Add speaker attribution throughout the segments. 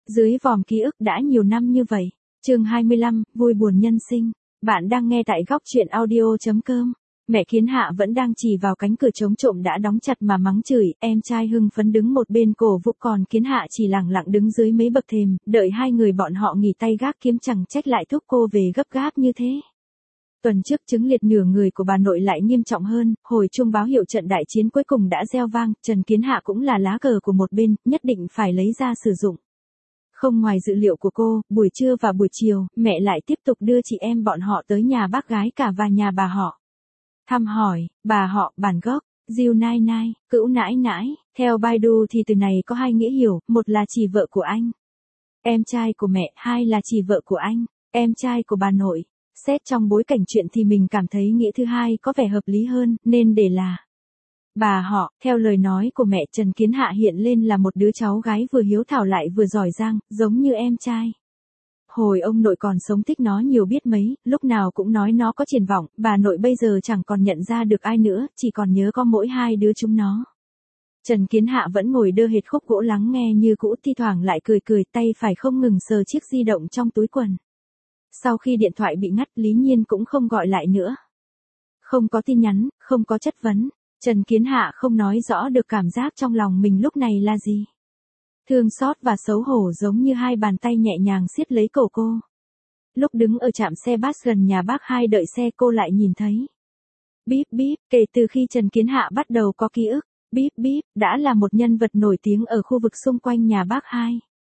Speaker 1: Dưới vòm ký ức đã nhiều năm như vậy. Chương 25, vui buồn nhân sinh. Bạn đang nghe tại góc truyện audio.com. Mẹ Kiến Hạ vẫn đang chỉ vào cánh cửa trống trộm đã đóng chặt mà mắng chửi, em trai hưng phấn đứng một bên cổ vũ, còn Kiến Hạ chỉ lẳng lặng đứng dưới mấy bậc thềm, đợi hai người bọn họ nghỉ tay gác kiếm, chẳng trách lại thúc cô về gấp gáp như thế. Tuần trước chứng liệt nửa người của bà nội lại nghiêm trọng hơn, hồi chuông báo hiệu trận đại chiến cuối cùng đã reo vang, Trần Kiến Hạ cũng là lá cờ của một bên, nhất định phải lấy ra sử dụng. Không ngoài dự liệu của cô, buổi trưa và buổi chiều, mẹ lại tiếp tục đưa chị em bọn họ tới nhà bác gái cả và nhà bà họ. Thăm hỏi, bà họ, bản gốc, Diêu nai nai, cữu nãi nãi, theo Baidu thì từ này có hai nghĩa hiểu, một là chị vợ của anh, em trai của mẹ, hai là chị vợ của anh, em trai của bà nội. Xét trong bối cảnh chuyện thì mình cảm thấy nghĩa thứ hai có vẻ hợp lý hơn, nên để là bà họ. Theo lời nói của mẹ, Trần Kiến Hạ hiện lên là một đứa cháu gái vừa hiếu thảo lại vừa giỏi giang, giống như em trai. Hồi ông nội còn sống thích nó nhiều biết mấy, lúc nào cũng nói nó có triển vọng, bà nội bây giờ chẳng còn nhận ra được ai nữa, chỉ còn nhớ có mỗi hai đứa chúng nó. Trần Kiến Hạ vẫn ngồi đơ hệt khúc gỗ lắng nghe như cũ, thi thoảng lại cười cười, tay phải không ngừng sờ chiếc di động trong túi quần. Sau khi điện thoại bị ngắt, Lý Nhiên cũng không gọi lại nữa. Không có tin nhắn, không có chất vấn. Trần Kiến Hạ không nói rõ được cảm giác trong lòng mình lúc này là gì. Thương xót và xấu hổ giống như hai bàn tay nhẹ nhàng siết lấy cổ cô. Lúc đứng ở trạm xe bus gần nhà bác hai đợi xe, cô lại nhìn thấy. Bíp bíp, kể từ khi Trần Kiến Hạ bắt đầu có ký ức, bíp bíp đã là một nhân vật nổi tiếng ở khu vực xung quanh nhà bác hai.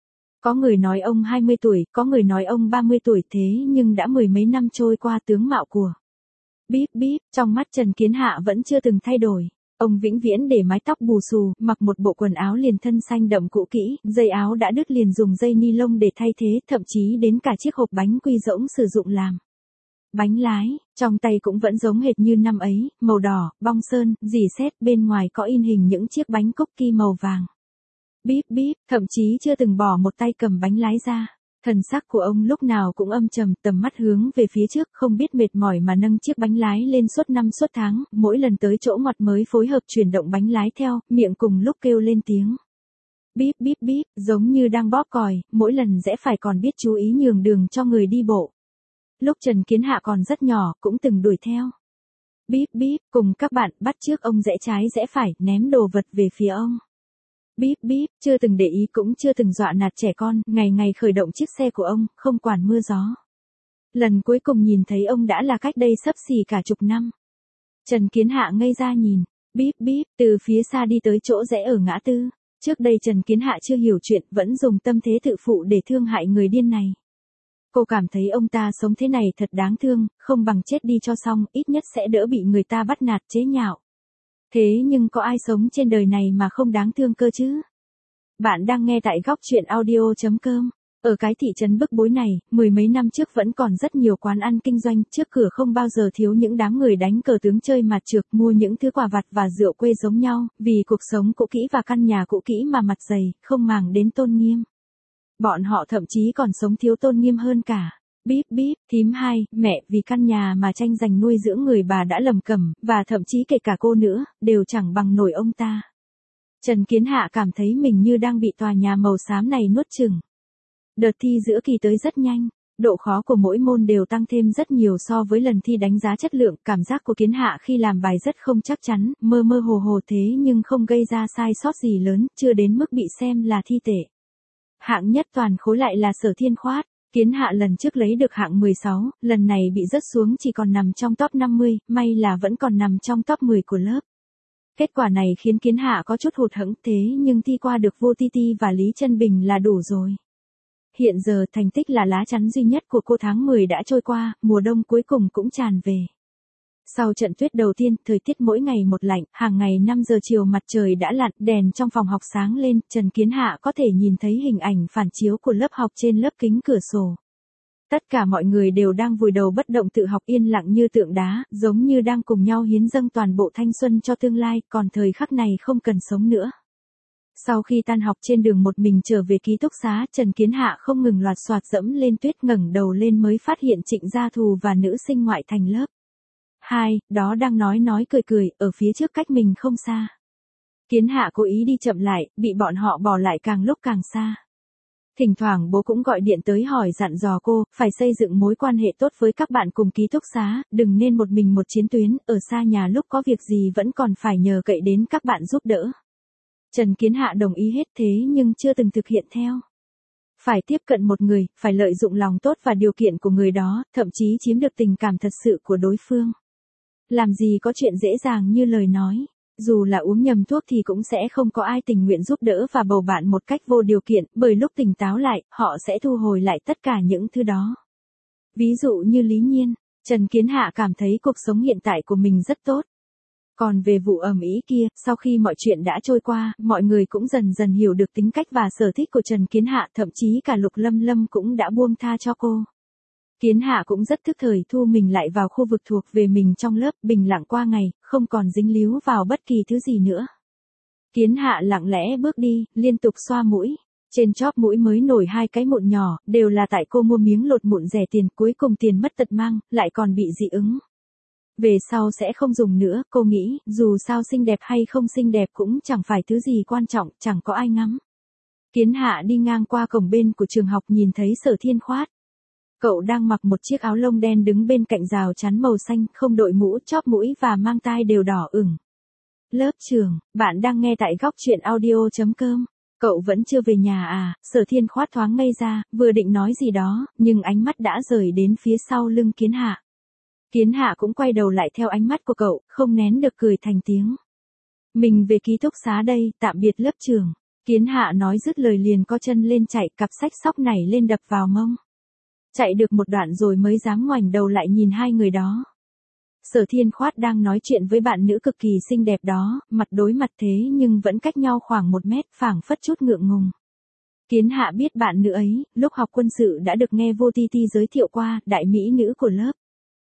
Speaker 1: Có người nói ông 20 tuổi, có người nói ông 30 tuổi, thế nhưng đã mười mấy năm trôi qua, tướng mạo của bíp bíp trong mắt Trần Kiến Hạ vẫn chưa từng thay đổi. Ông vĩnh viễn để mái tóc bù xù, mặc một bộ quần áo liền thân xanh đậm cũ kỹ, dây áo đã đứt liền dùng dây ni lông để thay thế, thậm chí đến cả chiếc hộp bánh quy rỗng sử dụng làm bánh lái, trong tay cũng vẫn giống hệt như năm ấy, màu đỏ, bong sơn, rỉ sét, bên ngoài có in hình những chiếc bánh cookie màu vàng. Bíp bíp, thậm chí chưa từng bỏ một tay cầm bánh lái ra. Thần sắc của ông lúc nào cũng âm trầm, tầm mắt hướng về phía trước, không biết mệt mỏi mà nâng chiếc bánh lái lên suốt năm suốt tháng, mỗi lần tới chỗ ngoặt mới phối hợp chuyển động bánh lái theo, miệng cùng lúc kêu lên tiếng. Bíp bíp bíp, giống như đang bóp còi, mỗi lần rẽ phải còn biết chú ý nhường đường cho người đi bộ. Lúc Trần Kiến Hạ còn rất nhỏ, cũng từng đuổi theo. Bíp bíp, cùng các bạn bắt chước ông rẽ trái rẽ phải, ném đồ vật về phía ông. Bíp bíp, chưa từng để ý cũng chưa từng dọa nạt trẻ con, ngày ngày khởi động chiếc xe của ông, không quản mưa gió. Lần cuối cùng nhìn thấy ông đã là cách đây xấp xỉ cả chục năm. Trần Kiến Hạ ngây ra nhìn, bíp bíp, từ phía xa đi tới chỗ rẽ ở ngã tư. Trước đây Trần Kiến Hạ chưa hiểu chuyện, vẫn dùng tâm thế tự phụ để thương hại người điên này. Cô cảm thấy ông ta sống thế này thật đáng thương, không bằng chết đi cho xong, ít nhất sẽ đỡ bị người ta bắt nạt chế nhạo. Thế nhưng có ai sống trên đời này mà không đáng thương cơ chứ? Bạn đang nghe tại góc truyện audio.com. Ở cái thị trấn bức bối này, mười mấy năm trước vẫn còn rất nhiều quán ăn kinh doanh, trước cửa không bao giờ thiếu những đám người đánh cờ tướng, chơi mặt trược, mua những thứ quà vặt và rượu quê giống nhau, vì cuộc sống cũ kỹ và căn nhà cũ kỹ mà mặt dày, không màng đến tôn nghiêm. Bọn họ thậm chí còn sống thiếu tôn nghiêm hơn cả. Bíp bíp, thím hai, mẹ, vì căn nhà mà tranh giành nuôi dưỡng người bà đã lầm cẩm, và thậm chí kể cả cô nữa, đều chẳng bằng nổi ông ta. Trần Kiến Hạ cảm thấy mình như đang bị tòa nhà màu xám này nuốt chửng. Đợt thi giữa kỳ tới rất nhanh, độ khó của mỗi môn đều tăng thêm rất nhiều so với lần thi đánh giá chất lượng, cảm giác của Kiến Hạ khi làm bài rất không chắc chắn, mơ mơ hồ hồ thế nhưng không gây ra sai sót gì lớn, chưa đến mức bị xem là thi tệ. Hạng nhất toàn khối lại là Sở Thiên Khoát. Kiến Hạ lần trước lấy được hạng 16, lần này bị rớt xuống chỉ còn nằm trong top 50, may là vẫn còn nằm trong top 10 của lớp. Kết quả này khiến Kiến Hạ có chút hụt hẫng, thế nhưng thi qua được Vô Ti Ti và Lý Chân Bình là đủ rồi. Hiện giờ thành tích là lá chắn duy nhất của cô. Tháng 10 đã trôi qua, mùa đông cuối cùng cũng tràn về. Sau trận tuyết đầu tiên, thời tiết mỗi ngày một lạnh, hàng ngày 5 giờ chiều mặt trời đã lặn, đèn trong phòng học sáng lên, Trần Kiến Hạ có thể nhìn thấy hình ảnh phản chiếu của lớp học trên lớp kính cửa sổ. Tất cả mọi người đều đang vùi đầu bất động tự học, yên lặng như tượng đá, giống như đang cùng nhau hiến dâng toàn bộ thanh xuân cho tương lai, còn thời khắc này không cần sống nữa. Sau khi tan học trên đường một mình trở về ký túc xá, Trần Kiến Hạ không ngừng loạt soạt dẫm lên tuyết, ngẩng đầu lên mới phát hiện Trịnh Gia Thù và nữ sinh ngoại thành lớp 2, đó đang nói cười, ở phía trước cách mình không xa. Kiến Hạ cố ý đi chậm lại, bị bọn họ bỏ lại càng lúc càng xa. Thỉnh thoảng bố cũng gọi điện tới hỏi dặn dò cô, phải xây dựng mối quan hệ tốt với các bạn cùng ký túc xá, đừng nên một mình một chiến tuyến, ở xa nhà lúc có việc gì vẫn còn phải nhờ cậy đến các bạn giúp đỡ. Trần Kiến Hạ đồng ý hết thế nhưng chưa từng thực hiện theo. Phải tiếp cận một người, phải lợi dụng lòng tốt và điều kiện của người đó, thậm chí chiếm được tình cảm thật sự của đối phương. Làm gì có chuyện dễ dàng như lời nói. Dù là uống nhầm thuốc thì cũng sẽ không có ai tình nguyện giúp đỡ và bầu bạn một cách vô điều kiện, bởi lúc tỉnh táo lại, họ sẽ thu hồi lại tất cả những thứ đó. Ví dụ như Lý Nhiên, Trần Kiến Hạ cảm thấy cuộc sống hiện tại của mình rất tốt. Còn về vụ ầm ĩ kia, sau khi mọi chuyện đã trôi qua, mọi người cũng dần dần hiểu được tính cách và sở thích của Trần Kiến Hạ, thậm chí cả Lục Lâm Lâm cũng đã buông tha cho cô. Kiến Hạ cũng rất thức thời thu mình lại vào khu vực thuộc về mình trong lớp, bình lặng qua ngày, không còn dính líu vào bất kỳ thứ gì nữa. Kiến Hạ lặng lẽ bước đi, liên tục xoa mũi. Trên chóp mũi mới nổi 2 cái mụn nhỏ, đều là tại cô mua miếng lột mụn rẻ tiền, cuối cùng tiền mất tật mang, lại còn bị dị ứng. Về sau sẽ không dùng nữa, cô nghĩ, dù sao xinh đẹp hay không xinh đẹp cũng chẳng phải thứ gì quan trọng, chẳng có ai ngắm. Kiến Hạ đi ngang qua cổng bên của trường học nhìn thấy Sở Thiên Khoát. Cậu đang mặc một chiếc áo lông đen đứng bên cạnh rào chắn màu xanh, không đội mũ, chóp mũi và mang tai đều đỏ ửng. Lớp trường, bạn đang nghe tại góc truyện audio.com. Cậu vẫn chưa về nhà à? Sở Thiên Khoát thoáng ngây ra, vừa định nói gì đó, nhưng ánh mắt đã rời đến phía sau lưng Kiến Hạ. Kiến Hạ cũng quay đầu lại theo ánh mắt của cậu, không nén được cười thành tiếng. Mình về ký túc xá đây, tạm biệt lớp trường. Kiến Hạ nói dứt lời liền co chân lên chạy, cặp sách xóc nảy lên đập vào mông. Chạy được một đoạn rồi mới dám ngoảnh đầu lại nhìn hai người đó. Sở Thiên Khoát đang nói chuyện với bạn nữ cực kỳ xinh đẹp đó, mặt đối mặt thế nhưng vẫn cách nhau khoảng 1 mét, phảng phất chút ngượng ngùng. Kiến Hạ biết bạn nữ ấy, lúc học quân sự đã được nghe Vô Ti Ti giới thiệu qua, đại mỹ nữ của lớp.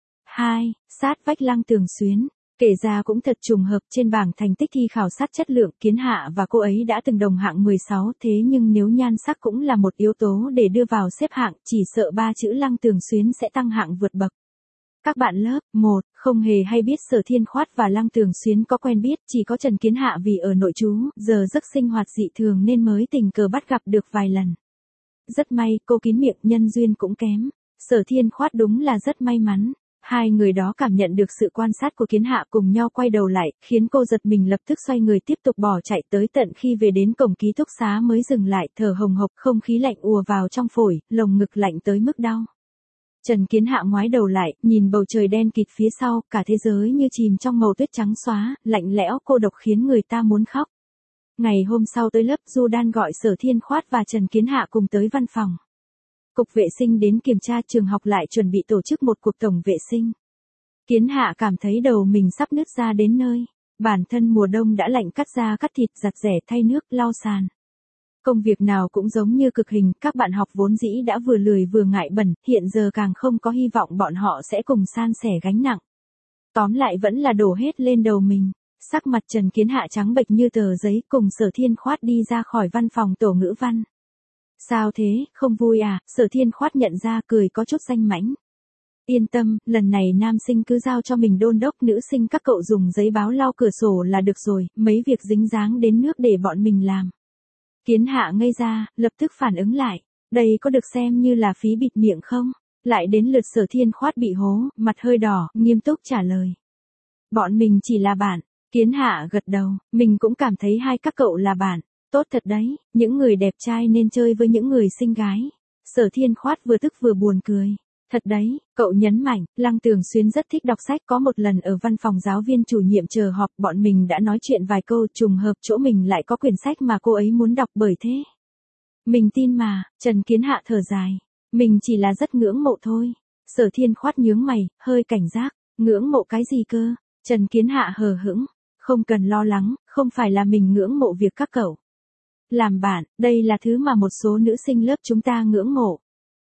Speaker 1: 2, sát vách Lăng Tường Xuyến. Kể ra cũng thật trùng hợp, trên bảng thành tích thi khảo sát chất lượng, Kiến Hạ và cô ấy đã từng đồng hạng 16, thế nhưng nếu nhan sắc cũng là một yếu tố để đưa vào xếp hạng, chỉ sợ 3 chữ Lăng Tường Xuyến sẽ tăng hạng vượt bậc. Các bạn lớp 1 không hề hay biết Sở Thiên Khoát và Lăng Tường Xuyến có quen biết, chỉ có Trần Kiến Hạ vì ở nội trú, giờ giấc sinh hoạt dị thường nên mới tình cờ bắt gặp được vài lần. Rất may, cô kín miệng, nhân duyên cũng kém. Sở Thiên Khoát đúng là rất may mắn. Hai người đó cảm nhận được sự quan sát của Kiến Hạ cùng nhau quay đầu lại, khiến cô giật mình lập tức xoay người tiếp tục bỏ chạy tới tận khi về đến cổng ký túc xá mới dừng lại, thở hồng hộc, không khí lạnh ùa vào trong phổi, lồng ngực lạnh tới mức đau. Trần Kiến Hạ ngoái đầu lại, nhìn bầu trời đen kịt phía sau, cả thế giới như chìm trong màu tuyết trắng xóa, lạnh lẽo cô độc khiến người ta muốn khóc. Ngày hôm sau tới lớp, Du Đan gọi Sở Thiên Khoát và Trần Kiến Hạ cùng tới văn phòng. Cục vệ sinh đến kiểm tra, trường học lại chuẩn bị tổ chức một cuộc tổng vệ sinh. Kiến Hạ cảm thấy đầu mình sắp nứt ra đến nơi. Bản thân mùa đông đã lạnh, cắt da cắt thịt, giặt rẻ, thay nước, lau sàn. Công việc nào cũng giống như cực hình, các bạn học vốn dĩ đã vừa lười vừa ngại bẩn, hiện giờ càng không có hy vọng bọn họ sẽ cùng san sẻ gánh nặng. Tóm lại vẫn là đổ hết lên đầu mình. Sắc mặt Trần Kiến Hạ trắng bệch như tờ giấy, cùng Sở Thiên Khoát đi ra khỏi văn phòng tổ ngữ văn. Sao thế, không vui à? Sở Thiên Khoát nhận ra, cười có chút danh mãnh. Yên tâm, lần này nam sinh cứ giao cho mình đôn đốc, nữ sinh các cậu dùng giấy báo lau cửa sổ là được rồi, mấy việc dính dáng đến nước để bọn mình làm. Kiến Hạ ngây ra, lập tức phản ứng lại. Đây có được xem như là phí bịt miệng không? Lại đến lượt Sở Thiên Khoát bị hố, mặt hơi đỏ, nghiêm túc trả lời. Bọn mình chỉ là bạn. Kiến Hạ gật đầu, mình cũng cảm thấy hai các cậu là bạn. Tốt thật đấy, những người đẹp trai nên chơi với những người xinh gái. Sở Thiên Khoát vừa tức vừa buồn cười. Thật đấy, cậu nhấn mạnh, Lăng Tường Xuyến rất thích đọc sách, có một lần ở văn phòng giáo viên chủ nhiệm chờ họp, bọn mình đã nói chuyện vài câu, trùng hợp chỗ mình lại có quyển sách mà cô ấy muốn đọc, bởi thế. Mình tin mà. Trần Kiến Hạ thở dài. Mình chỉ là rất ngưỡng mộ thôi. Sở Thiên Khoát nhướng mày, hơi cảnh giác. Ngưỡng mộ cái gì cơ? Trần Kiến Hạ hờ hững. Không cần lo lắng, không phải là mình ngưỡng mộ việc các cậu làm bạn, đây là thứ mà một số nữ sinh lớp chúng ta ngưỡng mộ.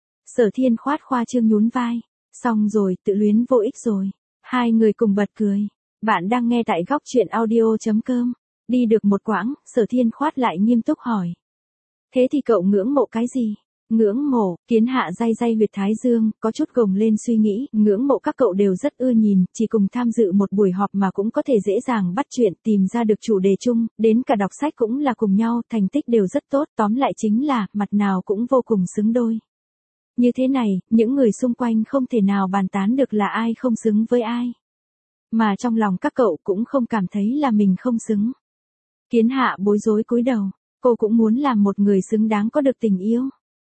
Speaker 1: Sở Thiên Khoát khoa trương nhún vai. Xong rồi, tự luyến vô ích rồi. Hai người cùng bật cười. Bạn đang nghe tại góc truyện audio.com. Đi được một quãng, Sở Thiên Khoát lại nghiêm túc hỏi. Thế thì cậu ngưỡng mộ cái gì? Ngưỡng mộ, Kiến Hạ day day huyệt thái dương, có chút gồng lên suy nghĩ, ngưỡng mộ các cậu đều rất ưa nhìn, chỉ cùng tham dự một buổi họp mà cũng có thể dễ dàng bắt chuyện, tìm ra được chủ đề chung, đến cả đọc sách cũng là cùng nhau, thành tích đều rất tốt, tóm lại chính là, mặt nào cũng vô cùng xứng đôi. Như thế này, những người xung quanh không thể nào bàn tán được là ai không xứng với ai. Mà trong lòng các cậu cũng không cảm thấy là mình không xứng. Kiến Hạ bối rối cúi đầu, cô cũng muốn làm một người xứng đáng có được tình yêu.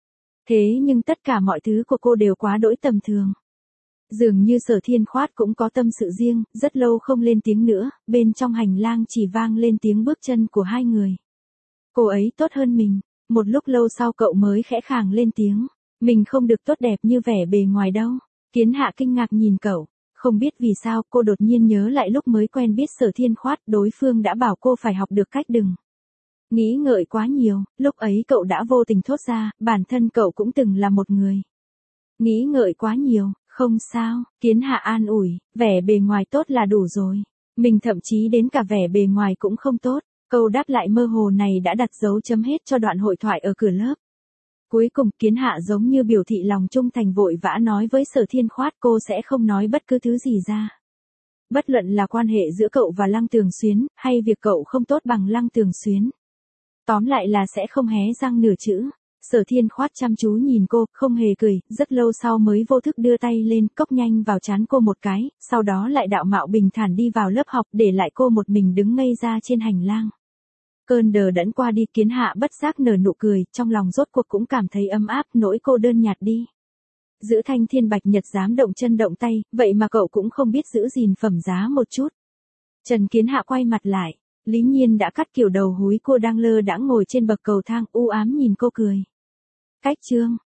Speaker 1: Thế nhưng tất cả mọi thứ của cô đều quá đỗi tầm thường. Dường như Sở Thiên Khoát cũng có tâm sự riêng, rất lâu không lên tiếng nữa, bên trong hành lang chỉ vang lên tiếng bước chân của hai người. Cô ấy tốt hơn mình, một lúc lâu sau cậu mới khẽ khàng lên tiếng. Mình không được tốt đẹp như vẻ bề ngoài đâu. Kiến Hạ kinh ngạc nhìn cậu, không biết vì sao cô đột nhiên nhớ lại lúc mới quen biết Sở Thiên Khoát, đối phương đã bảo cô phải học được cách đừng nghĩ ngợi quá nhiều, lúc ấy cậu đã vô tình thốt ra, bản thân cậu cũng từng là một người nghĩ ngợi quá nhiều, không sao, Kiến Hạ an ủi, vẻ bề ngoài tốt là đủ rồi. Mình thậm chí đến cả vẻ bề ngoài cũng không tốt. Câu đáp lại mơ hồ này đã đặt dấu chấm hết cho đoạn hội thoại ở cửa lớp. Cuối cùng Kiến Hạ giống như biểu thị lòng trung thành vội vã nói với Sở Thiên Khoát cô sẽ không nói bất cứ thứ gì ra. Bất luận là quan hệ giữa cậu và Lăng Tường Xuyến, hay việc cậu không tốt bằng Lăng Tường Xuyến. Tóm lại là sẽ không hé răng nửa chữ. Sở Thiên Khoát chăm chú nhìn cô, không hề cười, rất lâu sau mới vô thức đưa tay lên, cốc nhanh vào trán cô một cái, sau đó lại đạo mạo bình thản đi vào lớp học, để lại cô một mình đứng ngây ra trên hành lang. Cơn đờ đẫn qua đi, Kiến Hạ bất giác nở nụ cười, trong lòng rốt cuộc cũng cảm thấy ấm áp, nỗi cô đơn nhạt đi. Giữ Thanh Thiên Bạch Nhật dám động chân động tay, vậy mà cậu cũng không biết giữ gìn phẩm giá một chút. Trần Kiến Hạ quay mặt lại, Lý Nhiên đã cắt kiểu đầu húi, cô đang lơ đãng ngồi trên bậc cầu thang, u ám nhìn cô cười. Cách chương